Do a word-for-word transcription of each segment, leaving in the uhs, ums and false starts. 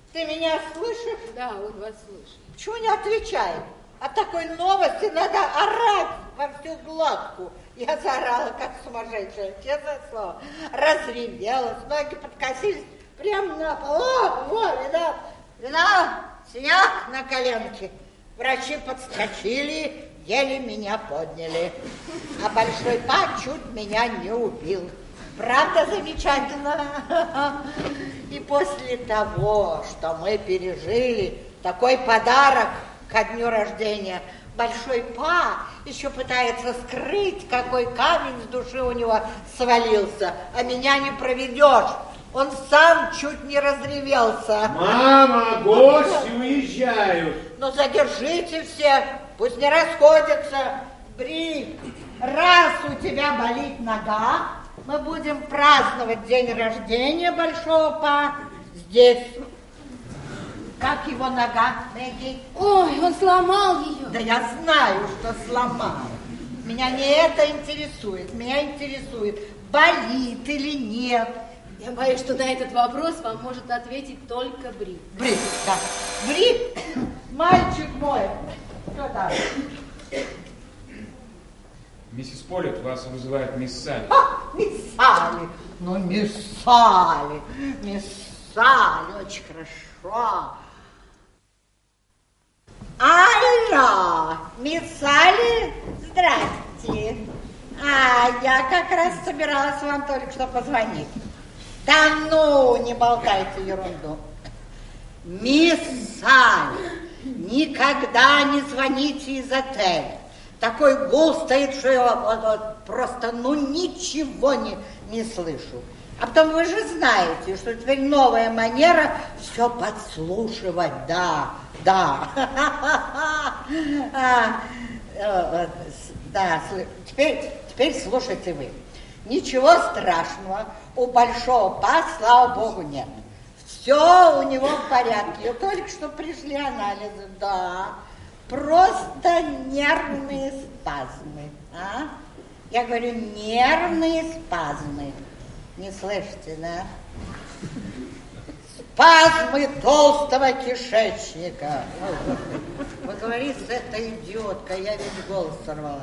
Ты меня слышишь? Да, он вас слышит. Почему не отвечает? От такой новости надо орать во всю глотку. Я заорала, как сумасшедшая, честное слово. Разревелась, ноги подкосились прямо на пол. О, вот, видал, видал, синяк на коленке. Врачи подскочили, еле меня подняли. А большой па чуть меня не убил. Правда замечательно? И после того, что мы пережили, такой подарок ко дню рождения, большой па еще пытается скрыть, какой камень с души у него свалился, а меня не проведешь. Он сам чуть не разревелся. Мама, гости уезжают. Ну, задержите всех, пусть не расходятся. Бри, раз у тебя болит нога, мы будем праздновать день рождения большого па здесь. Как его нога, Мэгги? Ой, он сломал ее. Да я знаю, что сломал. Меня не это интересует. Меня интересует, болит или нет. Я боюсь, что на этот вопрос вам может ответить только Бри. Бри, да. Бри, мальчик мой. Кто там? Миссис Поллит, вас вызывает мисс Салли. А, мисс Салли. Ну, мисс Салли. Мисс Салли, очень хорошо. Алло, мисс Салли, здрасте. А, я как раз собиралась вам только что позвонить. Да ну, не болтайте ерунду. Мисс Салли, никогда не звоните из отеля. Такой гул стоит, что я вот, вот, просто ну ничего не, не слышу. А потом вы же знаете, что теперь новая манера все подслушивать, да, да. Да, теперь, теперь слушайте вы. Ничего страшного, у большого па, слава богу, нет. Все у него в порядке, только что пришли анализы, да. Просто нервные спазмы, а? Я говорю, нервные спазмы. Не слышите, да? Спазмы толстого кишечника. Поговори с этой идиоткой, я ведь голос сорвала.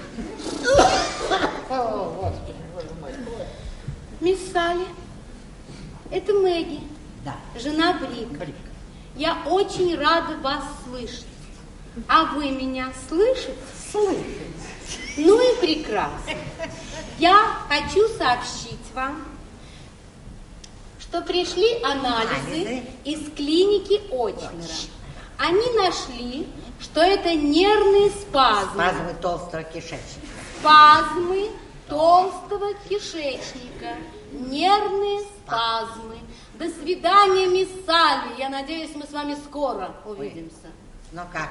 О, Господи, боже мой. Мисс Салли, это Мэгги, Да. жена Брик. Брик. Я очень рада вас слышать. А вы меня слышите? Слышите. Ну и прекрасно. Я хочу сообщить вам, что пришли анализы, анализы? из клиники Очнера. Они нашли, что это нервные спазмы. Спазмы толстого кишечника. Спазмы толстого кишечника. Нервные спазмы. До свидания, мисс Салли. Я надеюсь, мы с вами скоро увидимся. Ну как?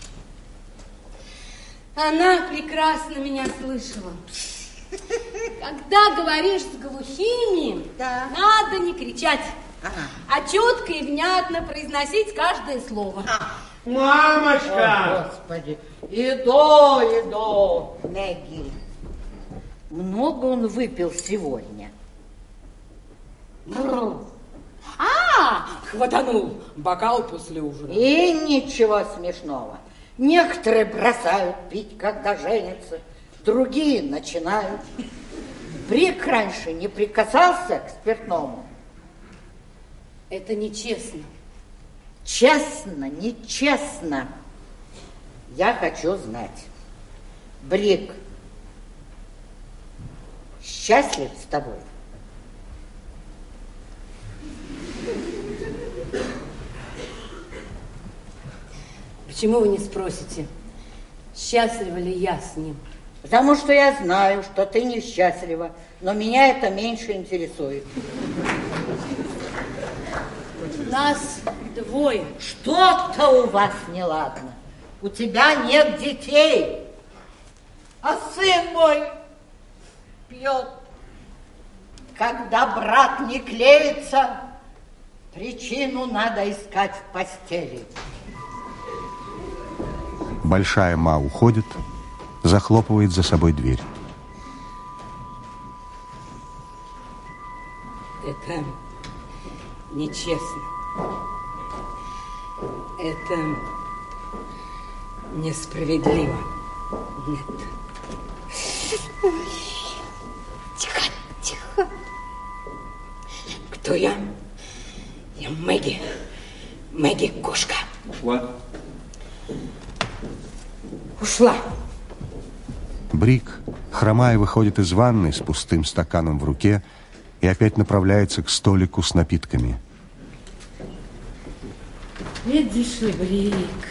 Она прекрасно меня слышала. Когда говоришь с глухими, да. надо не кричать, ага. а четко и внятно произносить каждое слово. А. Мамочка! О, Господи, иду, иду. Мэгги, много он выпил сегодня? А, хватанул бокал после ужина. И ничего смешного. Некоторые бросают пить, когда женятся, другие начинают. Брик раньше не прикасался к спиртному. Это нечестно. Честно, нечестно. Я хочу знать, Брик счастлив с тобой? Почему вы не спросите, счастлива ли я с ним? Потому что я знаю, что ты несчастлива, но меня это меньше интересует. Нас двое. Что-то у вас неладно. У тебя нет детей, а сын мой пьет. Когда брат не клеится, причину надо искать в постели. Большая ма уходит, захлопывает за собой дверь. Это нечестно. Это несправедливо. Нет. Тихо, тихо. Кто я? Я Мэгги. Мэгги кошка. Ушла? Ушла. Брик, хромая, выходит из ванной с пустым стаканом в руке и опять направляется к столику с напитками. Видишь ли, Брик,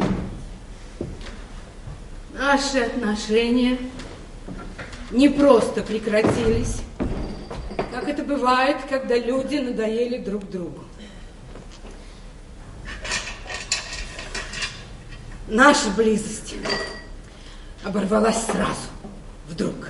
наши отношения не просто прекратились, как это бывает, когда люди надоели друг другу. Наша близость оборвалась сразу, вдруг.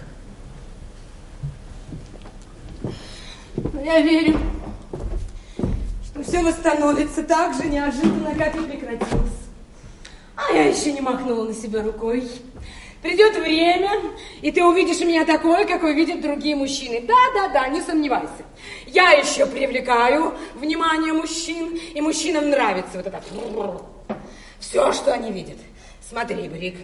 Но я верю, что все восстановится так же неожиданно, как и прекратилось. А я еще не махнула на себя рукой. Придет время, и ты увидишь меня такой, какой видят другие мужчины. Да-да-да, не сомневайся. Я еще привлекаю внимание мужчин, и мужчинам нравится вот это все, что они видят. Смотри, Брик.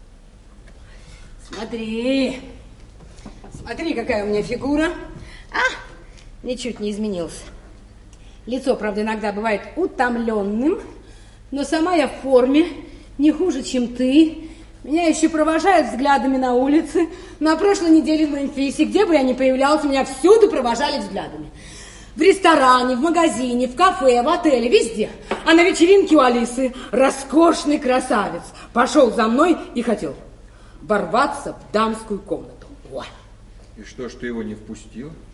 Смотри. Смотри, какая у меня фигура. А, ничуть не изменился. Лицо, правда, иногда бывает утомленным, но сама я в форме, не хуже, чем ты. Меня еще провожают взглядами на улице. На прошлой неделе в Мемфисе, где бы я ни появлялась, меня всюду провожали взглядами. В ресторане, в магазине, в кафе, в отеле, везде. А на вечеринке у Алисы роскошный красавец пошел за мной и хотел ворваться в дамскую комнату. Ой. И что ж, ты его не впустил?